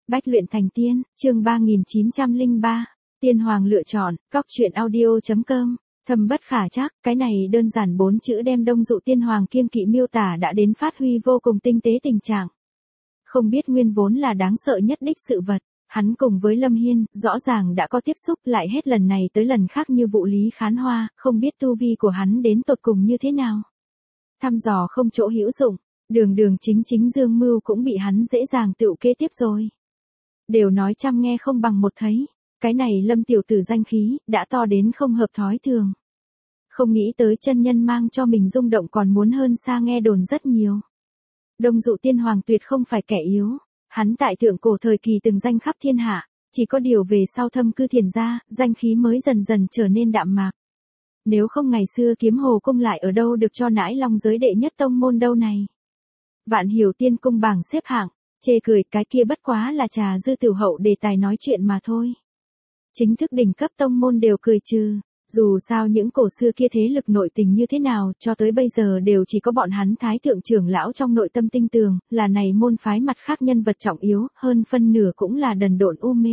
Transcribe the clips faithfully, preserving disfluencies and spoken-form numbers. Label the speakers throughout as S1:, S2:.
S1: Bách luyện thành tiên, chương ba nghìn chín trăm lẻ ba. Tiên hoàng lựa chọn, góc truyện audio chấm com. Thâm bất khả trắc, cái này đơn giản bốn chữ đem Đông Dụ tiên hoàng kiêng kỵ miêu tả đã đến phát huy vô cùng tinh tế tình trạng. Không biết nguyên vốn là đáng sợ nhất đích sự vật, hắn cùng với Lâm Hiên, rõ ràng đã có tiếp xúc, lại hết lần này tới lần khác như vụ lý khán hoa, không biết tu vi của hắn đến tột cùng như thế nào. Thăm dò không chỗ hữu dụng, đường đường chính chính dương mưu cũng bị hắn dễ dàng tựu kế tiếp rồi. Đều nói trăm nghe không bằng một thấy, cái này Lâm tiểu tử danh khí, đã to đến không hợp thói thường. Không nghĩ tới chân nhân mang cho mình rung động còn muốn hơn xa nghe đồn rất nhiều. Đông Dụ tiên hoàng tuyệt không phải kẻ yếu, hắn tại thượng cổ thời kỳ từng danh khắp thiên hạ, chỉ có điều về sau thâm cư thiền gia, danh khí mới dần dần trở nên đạm mạc. Nếu không ngày xưa Kiếm Hồ cung lại ở đâu được cho nãi long giới đệ nhất tông môn đâu này. Vạn Hiểu tiên cung bảng xếp hạng, chê cười cái kia bất quá là trà dư tiểu hậu đề tài nói chuyện mà thôi. Chính thức đỉnh cấp tông môn đều cười trừ, dù sao những cổ xưa kia thế lực nội tình như thế nào, cho tới bây giờ đều chỉ có bọn hắn thái thượng trưởng lão trong nội tâm tinh tường, là này môn phái mặt khác nhân vật trọng yếu, hơn phân nửa cũng là đần độn u mê.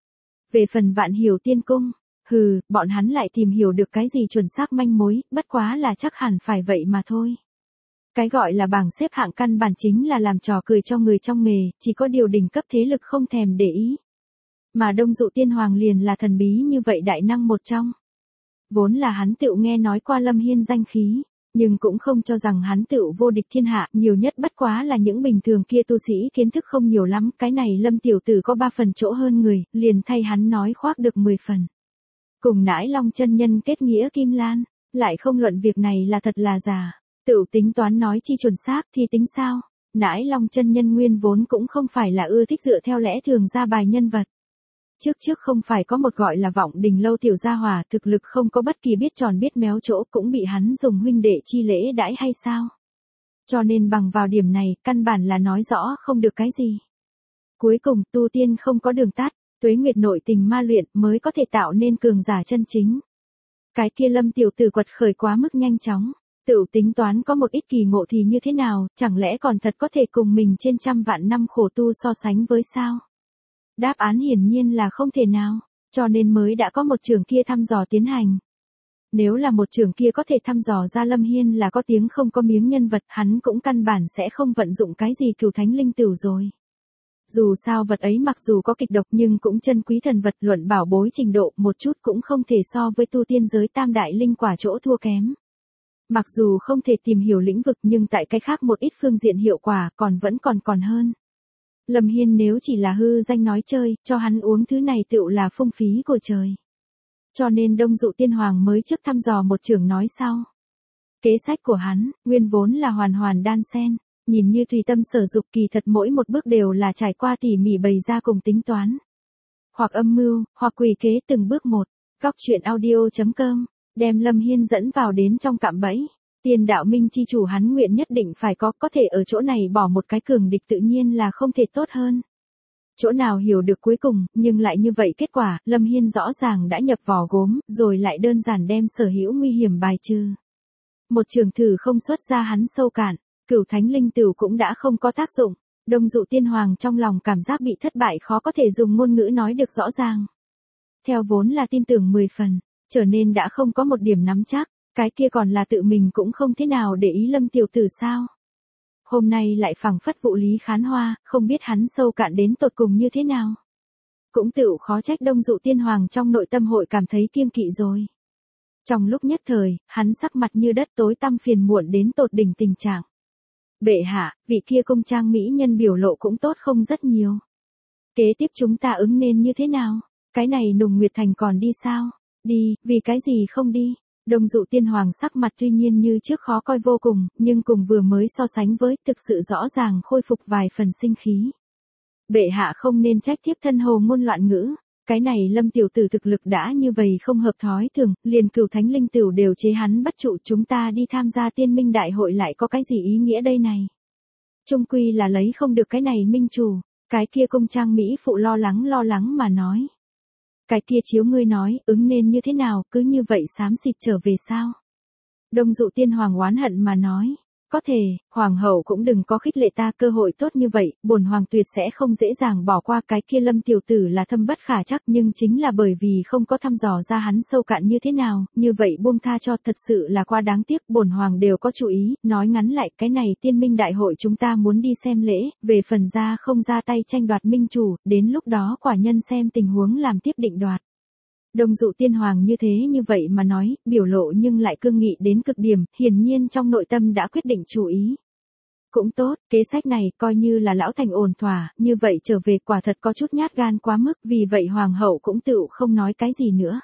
S1: Về phần Vạn Hiểu tiên cung, hừ, bọn hắn lại tìm hiểu được cái gì chuẩn xác manh mối, bất quá là chắc hẳn phải vậy mà thôi. Cái gọi là bảng xếp hạng căn bản chính là làm trò cười cho người trong nghề, chỉ có điều đỉnh cấp thế lực không thèm để ý. Mà Đông Dụ tiên hoàng liền là thần bí như vậy đại năng một trong. Vốn là hắn tựu nghe nói qua Lâm Hiên danh khí, nhưng cũng không cho rằng hắn tựu vô địch thiên hạ, nhiều nhất bất quá là những bình thường kia tu sĩ kiến thức không nhiều lắm, cái này Lâm tiểu tử có ba phần chỗ hơn người, liền thay hắn nói khoác được mười phần. Cùng nãi long chân nhân kết nghĩa kim lan, lại không luận việc này là thật là giả, tựu tính toán nói chi chuẩn xác thì tính sao, nãi long chân nhân nguyên vốn cũng không phải là ưa thích dựa theo lẽ thường ra bài nhân vật. Trước trước không phải có một gọi là Vọng Đình lâu tiểu gia hỏa thực lực không có bất kỳ biết tròn biết méo chỗ cũng bị hắn dùng huynh đệ chi lễ đãi hay sao? Cho nên bằng vào điểm này, căn bản là nói rõ không được cái gì. Cuối cùng, tu tiên không có đường tắt, tuế nguyệt nội tình ma luyện mới có thể tạo nên cường giả chân chính. Cái kia Lâm tiểu tử quật khởi quá mức nhanh chóng, tự tính toán có một ít kỳ ngộ thì như thế nào, chẳng lẽ còn thật có thể cùng mình trên trăm vạn năm khổ tu so sánh với sao? Đáp án hiển nhiên là không thể nào, cho nên mới đã có một trường kia thăm dò tiến hành. Nếu là một trường kia có thể thăm dò ra Lâm Hiên là có tiếng không có miếng nhân vật, hắn cũng căn bản sẽ không vận dụng cái gì Cửu Thánh Linh Tửu rồi. Dù sao vật ấy mặc dù có kịch độc nhưng cũng chân quý thần vật, luận bảo bối trình độ một chút cũng không thể so với tu tiên giới tam đại linh quả chỗ thua kém. Mặc dù không thể tìm hiểu lĩnh vực nhưng tại cái khác một ít phương diện hiệu quả còn vẫn còn còn hơn. Lâm Hiên nếu chỉ là hư danh nói chơi, cho hắn uống thứ này tựu là phung phí của trời. Cho nên Đông Dụ tiên hoàng mới trước thăm dò một trưởng nói sau. Kế sách của hắn, nguyên vốn là hoàn hoàn đan xen, nhìn như tùy tâm sở dục kỳ thật mỗi một bước đều là trải qua tỉ mỉ bày ra cùng tính toán. Hoặc âm mưu, hoặc quỷ kế từng bước một, góc truyện audio chấm com, đem Lâm Hiên dẫn vào đến trong cạm bẫy. Tiên đạo minh chi chủ hắn nguyện nhất định phải có, có thể ở chỗ này bỏ một cái cường địch tự nhiên là không thể tốt hơn. Chỗ nào hiểu được cuối cùng, nhưng lại như vậy kết quả, Lâm Hiên rõ ràng đã nhập vỏ gốm, rồi lại đơn giản đem sở hữu nguy hiểm bài trừ. Một trường thử không xuất ra hắn sâu cạn, Cửu Thánh Linh Tửu cũng đã không có tác dụng, Đông Dụ tiên hoàng trong lòng cảm giác bị thất bại khó có thể dùng ngôn ngữ nói được rõ ràng. Theo vốn là tin tưởng mười phần, trở nên đã không có một điểm nắm chắc. Cái kia còn là tự mình cũng không thế nào để ý Lâm tiểu tử sao. Hôm nay lại phảng phất vụ lý khán hoa, không biết hắn sâu cạn đến tột cùng như thế nào. Cũng tựu khó trách Đông Dụ tiên hoàng trong nội tâm hội cảm thấy kiêng kỵ rồi. Trong lúc nhất thời, hắn sắc mặt như đất tối tăm phiền muộn đến tột đỉnh tình trạng. Bệ hạ, vị kia công trang mỹ nhân biểu lộ cũng tốt không rất nhiều. Kế tiếp chúng ta ứng nên như thế nào? Cái này Nùng Nguyệt Thành còn đi sao? Đi, vì cái gì không đi? Đông Dụ tiên hoàng sắc mặt tuy nhiên như trước khó coi vô cùng, nhưng cùng vừa mới so sánh với thực sự rõ ràng khôi phục vài phần sinh khí. Bệ hạ không nên trách thiếp thân hồ ngôn loạn ngữ, cái này Lâm tiểu tử thực lực đã như vậy không hợp thói thường, liền Cửu Thánh Linh Tửu đều chế hắn bất trụ, chúng ta đi tham gia tiên minh đại hội lại có cái gì ý nghĩa đây này. Trung quy là lấy không được cái này minh chủ, cái kia công trang mỹ phụ lo lắng lo lắng mà nói. Cái kia chiếu ngươi nói, ứng nên như thế nào, cứ như vậy xám xịt trở về sao? Đông Dụ tiên hoàng oán hận mà nói, Có thể, hoàng hậu cũng đừng có khích lệ ta, cơ hội tốt như vậy, bổn hoàng tuyệt sẽ không dễ dàng bỏ qua. Cái kia Lâm tiểu tử là thâm bất khả trắc, nhưng chính là bởi vì không có thăm dò ra hắn sâu cạn như thế nào, như vậy buông tha cho thật sự là quá đáng tiếc. Bổn hoàng đều có chú ý, nói ngắn lại, cái này tiên minh đại hội chúng ta muốn đi xem lễ, về phần ra không ra tay tranh đoạt minh chủ, đến lúc đó quả nhân xem tình huống làm tiếp định đoạt. Đông dụ tiên hoàng như thế như vậy mà nói, biểu lộ nhưng lại cương nghị đến cực điểm, hiển nhiên trong nội tâm đã quyết định chủ ý. Cũng tốt, kế sách này coi như là lão thành ổn thỏa, như vậy trở về quả thật có chút nhát gan quá mức, vì vậy hoàng hậu cũng tựu không nói cái gì nữa.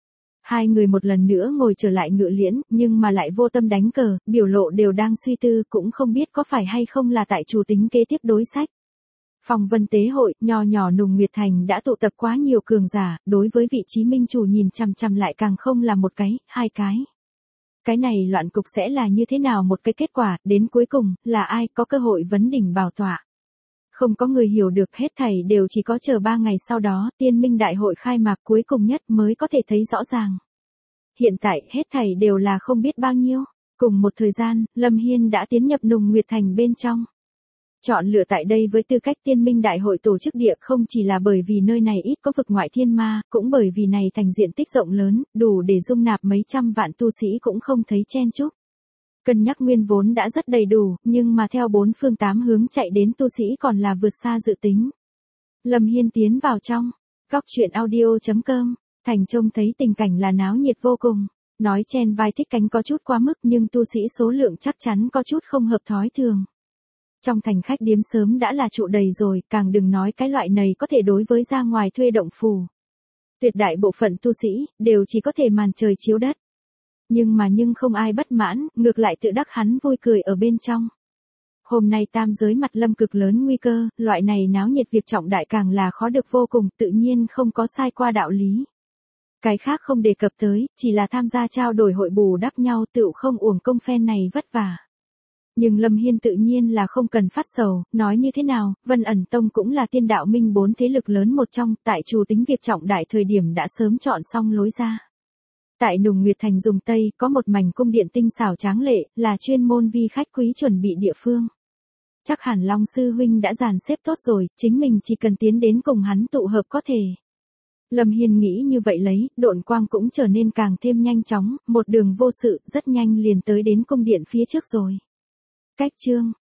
S1: Hai người một lần nữa ngồi trở lại ngự liễn, nhưng mà lại vô tâm đánh cờ, biểu lộ đều đang suy tư, cũng không biết có phải hay không là tại chủ tính kế tiếp đối sách. Phong vân tế hội, nho nhỏ Nùng Nguyệt Thành đã tụ tập quá nhiều cường giả, đối với vị trí minh chủ nhìn chằm chằm lại càng không là một cái, hai cái. Cái này loạn cục sẽ là như thế nào một cái kết quả, đến cuối cùng, là ai có cơ hội vấn đỉnh bảo tọa. Không có người hiểu được, hết thảy đều chỉ có chờ ba ngày sau đó, tiên minh đại hội khai mạc cuối cùng nhất mới có thể thấy rõ ràng. Hiện tại, hết thảy đều là không biết bao nhiêu. Cùng một thời gian, Lâm Hiên đã tiến nhập Nùng Nguyệt Thành bên trong. Chọn lựa tại đây với tư cách tiên minh đại hội tổ chức địa không chỉ là bởi vì nơi này ít có vực ngoại thiên ma, cũng bởi vì này thành diện tích rộng lớn, đủ để dung nạp mấy trăm vạn tu sĩ cũng không thấy chen chúc. Cân nhắc nguyên vốn đã rất đầy đủ, nhưng mà theo bốn phương tám hướng chạy đến tu sĩ còn là vượt xa dự tính. Lâm Hiên tiến vào trong, góc truyện audio chấm com, thành trông thấy tình cảnh là náo nhiệt vô cùng. Nói chen vai thích cánh có chút quá mức nhưng tu sĩ số lượng chắc chắn có chút không hợp thói thường. Trong thành khách điếm sớm đã là trụ đầy rồi, càng đừng nói cái loại này có thể đối với ra ngoài thuê động phủ. Tuyệt đại bộ phận tu sĩ, đều chỉ có thể màn trời chiếu đất. Nhưng mà nhưng không ai bất mãn, ngược lại tự đắc hắn vui cười ở bên trong. Hôm nay tam giới mặt lâm cực lớn nguy cơ, loại này náo nhiệt việc trọng đại càng là khó được vô cùng, tự nhiên không có sai qua đạo lý. Cái khác không đề cập tới, chỉ là tham gia trao đổi hội bù đắp nhau tựu không uổng công phen này vất vả. Nhưng Lâm Hiên tự nhiên là không cần phát sầu, nói như thế nào, Vân ẩn tông cũng là tiên đạo minh bốn thế lực lớn một trong, tại chủ tính việc trọng đại thời điểm đã sớm chọn xong lối ra. Tại Nùng Nguyệt Thành dùng Tây, có một mảnh cung điện tinh xảo tráng lệ, là chuyên môn vi khách quý chuẩn bị địa phương. Chắc hẳn Long Sư Huynh đã dàn xếp tốt rồi, chính mình chỉ cần tiến đến cùng hắn tụ hợp có thể. Lâm Hiên nghĩ như vậy lấy, độn quang cũng trở nên càng thêm nhanh chóng, một đường vô sự, rất nhanh liền tới đến cung điện phía trước rồi. Cách chương